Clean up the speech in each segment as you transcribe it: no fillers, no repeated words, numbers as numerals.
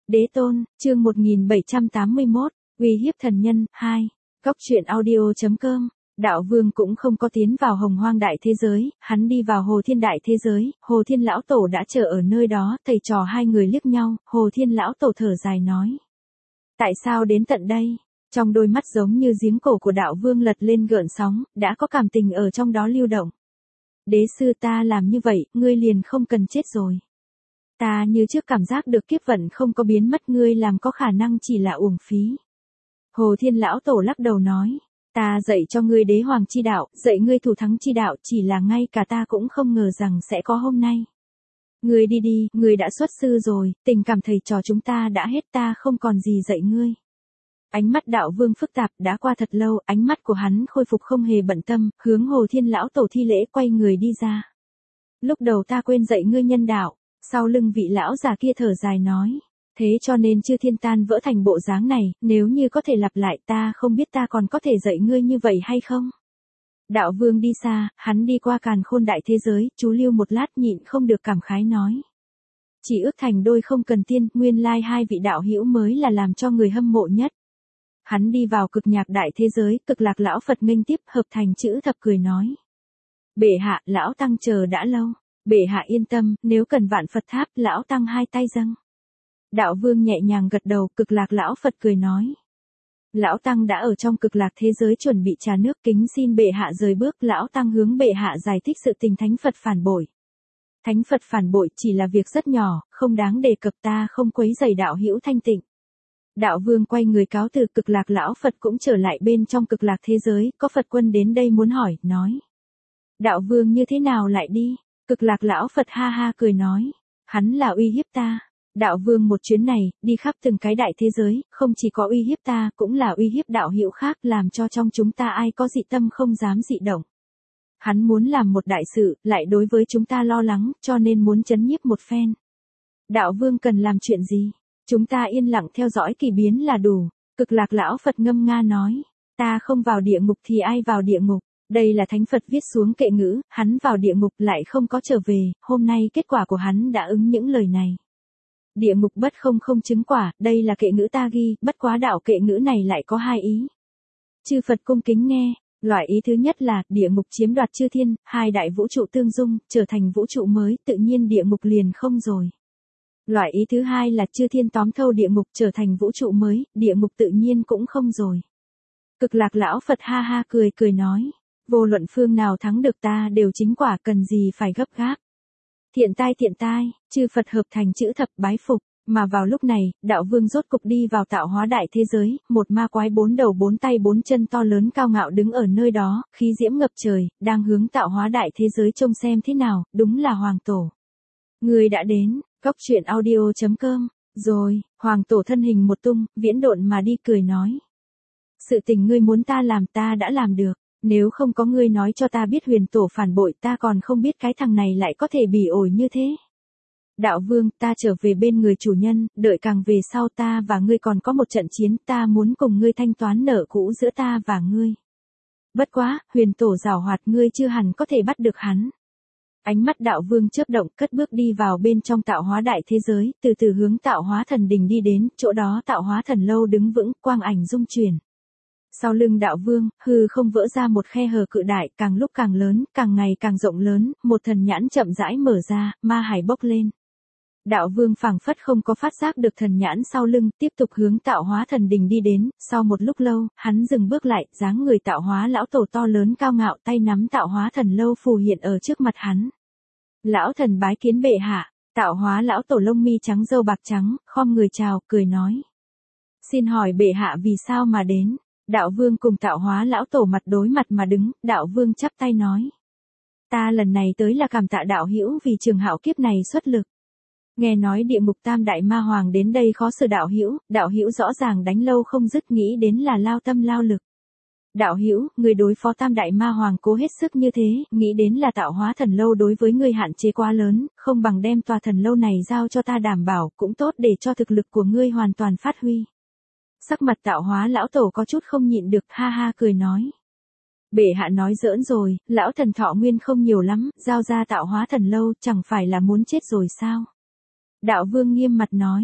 Đế tôn, chương 1781, uy hiếp thần nhân, 2. Góc truyện audio.com. Đạo Vương cũng không có tiến vào Hồng Hoang đại thế giới, hắn đi vào Hồ Thiên đại thế giới, Hồ Thiên lão tổ đã chờ ở nơi đó, thầy trò hai người liếc nhau, Hồ Thiên lão tổ thở dài nói: tại sao đến tận đây? Trong đôi mắt giống như giếng cổ của Đạo Vương lật lên gợn sóng, đã có cảm tình ở trong đó lưu động. Đế sư, ta làm như vậy, ngươi liền không cần chết rồi. Ta như trước cảm giác được kiếp vận không có biến mất, ngươi làm có khả năng chỉ là uổng phí. Hồ Thiên lão tổ lắc đầu nói: ta dạy cho ngươi đế hoàng chi đạo, dạy ngươi thủ thắng chi đạo, chỉ là ngay cả ta cũng không ngờ rằng sẽ có hôm nay. Ngươi đi đi, ngươi đã xuất sư rồi, tình cảm thầy trò chúng ta đã hết, ta không còn gì dạy ngươi. Ánh mắt Đạo Vương phức tạp, đã qua thật lâu, ánh mắt của hắn khôi phục không hề bận tâm, hướng Hồ Thiên lão tổ thi lễ, quay người đi ra. Lúc đầu ta quên dạy ngươi nhân đạo. Sau lưng vị lão già kia thở dài nói: thế cho nên chư thiên tan vỡ thành bộ dáng này, nếu như có thể lặp lại, ta không biết ta còn có thể dạy ngươi như vậy hay không. Đạo Vương đi xa, hắn đi qua càn khôn đại thế giới, chú lưu một lát nhịn không được cảm khái nói: chỉ ước thành đôi không cần tiên, nguyên lai hai vị đạo hữu mới là làm cho người hâm mộ nhất. Hắn đi vào cực nhạc đại thế giới, Cực Lạc lão Phật nghênh tiếp, hợp thành chữ thập cười nói: bệ hạ, lão tăng chờ đã lâu. Bệ hạ yên tâm, nếu cần vạn Phật tháp, lão tăng hai tay dâng. Đạo Vương nhẹ nhàng gật đầu, Cực Lạc lão Phật cười nói: lão tăng đã ở trong Cực Lạc thế giới chuẩn bị trà nước, kính xin bệ hạ rời bước. Lão tăng hướng bệ hạ giải thích sự tình thánh Phật phản bội. Thánh Phật phản bội chỉ là việc rất nhỏ, không đáng đề cập, ta không quấy rầy đạo hữu thanh tịnh. Đạo Vương quay người cáo từ, Cực Lạc lão Phật cũng trở lại bên trong Cực Lạc thế giới, có Phật quân đến đây muốn hỏi, nói: Đạo Vương như thế nào lại đi? Cực Lạc lão Phật ha ha cười nói: hắn là uy hiếp ta. Đạo Vương một chuyến này, đi khắp từng cái đại thế giới, không chỉ có uy hiếp ta, cũng là uy hiếp đạo hữu khác, làm cho trong chúng ta ai có dị tâm không dám dị động. Hắn muốn làm một đại sự, lại đối với chúng ta lo lắng, cho nên muốn trấn nhiếp một phen. Đạo Vương cần làm chuyện gì? Chúng ta yên lặng theo dõi kỳ biến là đủ. Cực Lạc lão Phật ngâm nga nói: ta không vào địa ngục thì ai vào địa ngục? Đây là thánh Phật viết xuống kệ ngữ, hắn vào địa ngục lại không có trở về, hôm nay kết quả của hắn đã ứng những lời này. Địa ngục bất không chứng quả, đây là kệ ngữ ta ghi, bất quá đạo kệ ngữ này lại có hai ý. Chư Phật cung kính nghe, loại ý thứ nhất là, địa ngục chiếm đoạt chư thiên, hai đại vũ trụ tương dung, trở thành vũ trụ mới, tự nhiên địa ngục liền không rồi. Loại ý thứ hai là chư thiên tóm thâu địa ngục, trở thành vũ trụ mới, địa ngục tự nhiên cũng không rồi. Cực Lạc lão Phật ha ha cười nói: vô luận phương nào thắng được ta đều chính quả, cần gì phải gấp gáp. Thiện tai, chư Phật hợp thành chữ thập bái phục. Mà vào lúc này, Đạo Vương rốt cục đi vào tạo hóa đại thế giới, một ma quái bốn đầu bốn tay bốn chân to lớn cao ngạo đứng ở nơi đó, khí diễm ngập trời, đang hướng tạo hóa đại thế giới trông xem thế nào, đúng là Hoàng Tổ. Người đã đến, góc truyện audio.com, rồi, Hoàng Tổ thân hình một tung, viễn độn mà đi cười nói: sự tình ngươi muốn ta làm ta đã làm được. Nếu không có ngươi nói cho ta biết Huyền Tổ phản bội, ta còn không biết cái thằng này lại có thể bỉ ổi như thế. Đạo Vương, ta trở về bên người chủ nhân, đợi càng về sau ta và ngươi còn có một trận chiến, ta muốn cùng ngươi thanh toán nợ cũ giữa ta và ngươi. Bất quá, Huyền Tổ giảo hoạt, ngươi chưa hẳn có thể bắt được hắn. Ánh mắt Đạo Vương chớp động, cất bước đi vào bên trong tạo hóa đại thế giới, từ từ hướng tạo hóa thần đình đi đến, chỗ đó tạo hóa thần lâu đứng vững, quang ảnh dung chuyển. Sau lưng Đạo Vương, hư không vỡ ra một khe hở cự đại, càng lúc càng lớn, càng ngày càng rộng lớn, một thần nhãn chậm rãi mở ra, ma hải bốc lên. Đạo Vương phảng phất không có phát giác được thần nhãn sau lưng, tiếp tục hướng tạo hóa thần đình đi đến, sau một lúc lâu, hắn dừng bước lại, dáng người tạo hóa lão tổ to lớn cao ngạo, tay nắm tạo hóa thần lâu phù hiện ở trước mặt hắn. Lão thần bái kiến bệ hạ. Tạo hóa lão tổ lông mi trắng râu bạc trắng, khom người chào, cười nói: xin hỏi bệ hạ vì sao mà đến? Đạo Vương cùng tạo hóa lão tổ mặt đối mặt mà đứng, Đạo Vương chắp tay nói: ta lần này tới là cảm tạ đạo hữu vì trường hạo kiếp này xuất lực. Nghe nói địa ngục tam đại ma hoàng đến đây khó xử đạo hữu rõ ràng đánh lâu không dứt, nghĩ đến là lao tâm lao lực. Đạo hữu, người đối phó tam đại ma hoàng cố hết sức như thế, nghĩ đến là tạo hóa thần lâu đối với người hạn chế quá lớn, không bằng đem tòa thần lâu này giao cho ta đảm bảo, cũng tốt để cho thực lực của ngươi hoàn toàn phát huy. Sắc mặt tạo hóa lão tổ có chút không nhịn được, ha ha cười nói: bệ hạ nói giỡn rồi, lão thần thọ nguyên không nhiều lắm, giao ra tạo hóa thần lâu chẳng phải là muốn chết rồi sao? Đạo Vương nghiêm mặt nói: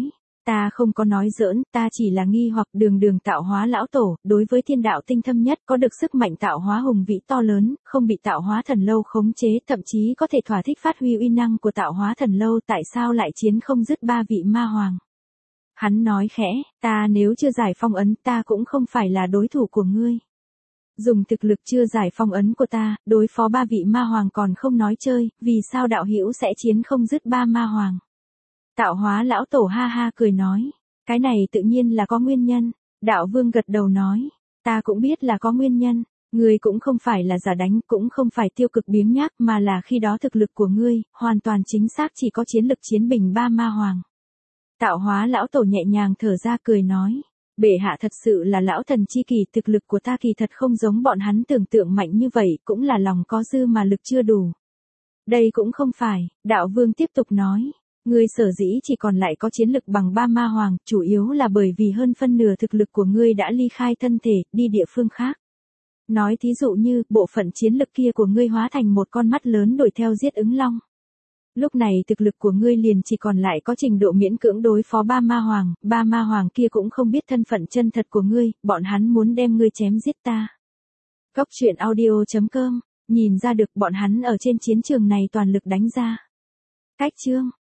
Ta không có nói giỡn, ta chỉ là nghi hoặc đường tạo hóa lão tổ, đối với thiên đạo tinh thâm nhất, có được sức mạnh tạo hóa hùng vĩ to lớn, không bị tạo hóa thần lâu khống chế, thậm chí có thể thỏa thích phát huy uy năng của tạo hóa thần lâu, tại sao lại chiến không dứt 3 vị ma hoàng. Hắn nói khẽ, ta nếu chưa giải phong ấn, ta cũng không phải là đối thủ của ngươi. Dùng thực lực chưa giải phong ấn của ta, đối phó 3 vị ma hoàng còn không nói chơi, vì sao đạo hữu sẽ chiến không dứt 3 ma hoàng. Tạo hóa lão tổ ha ha cười nói, cái này tự nhiên là có nguyên nhân. Đạo vương gật đầu nói, ta cũng biết là có nguyên nhân, ngươi cũng không phải là giả đánh, cũng không phải tiêu cực biếng nhác, mà là khi đó thực lực của ngươi, hoàn toàn chính xác chỉ có chiến lực chiến bình 3 ma hoàng. Tạo hóa lão tổ nhẹ nhàng thở ra cười nói, bệ hạ thật sự là lão thần chi kỳ, thực lực của ta kỳ thật không giống bọn hắn tưởng tượng mạnh như vậy, cũng là lòng có dư mà lực chưa đủ. Đây cũng không phải, đạo vương tiếp tục nói. Ngươi sở dĩ chỉ còn lại có chiến lực bằng 3 ma hoàng, chủ yếu là bởi vì hơn phân nửa thực lực của ngươi đã ly khai thân thể, đi địa phương khác. Nói thí dụ như, bộ phận chiến lực kia của ngươi hóa thành một con mắt lớn đuổi theo giết ứng long. Lúc này thực lực của ngươi liền chỉ còn lại có trình độ miễn cưỡng đối phó 3 ma hoàng kia cũng không biết thân phận chân thật của ngươi, bọn hắn muốn đem ngươi chém giết ta. Góc truyện audio.com, nhìn ra được bọn hắn ở trên chiến trường này toàn lực đánh ra. Cách chương